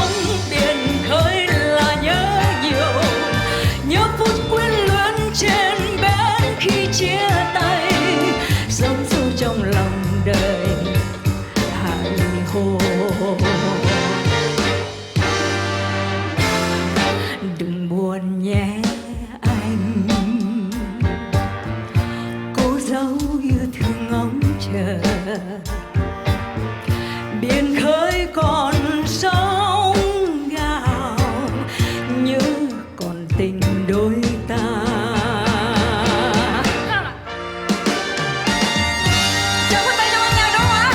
sóng biển khơi là nhớ nhiều, nhớ phút quyến luyến trên bến khi chia tay, sống sâu trong lòng đời hài hồn. Đừng buồn nhé anh, cô dấu yêu thương ngóng chờ. Biển khơi còn sóng gào, nhớ còn tình đôi ta. Chào bắt tay cho anh nào đâu hả?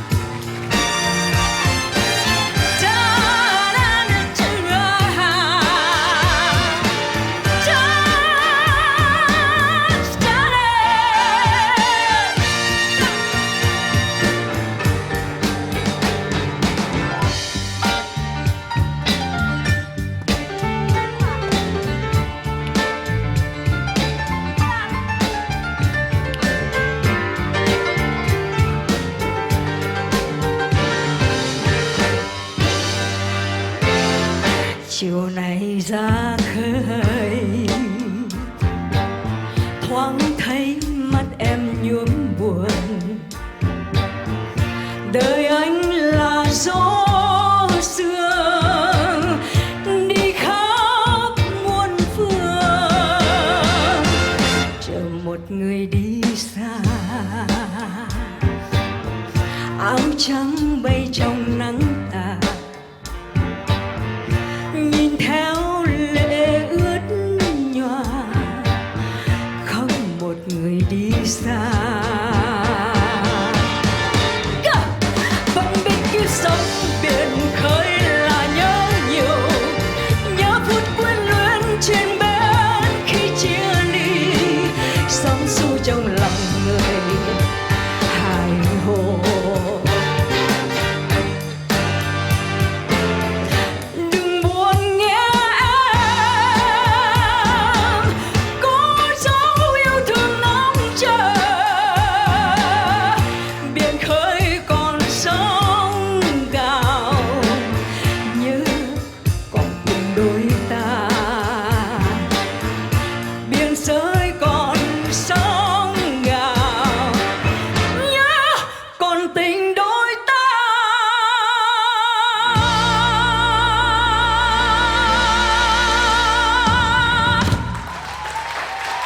Chiều nay ra khơi thoáng thấy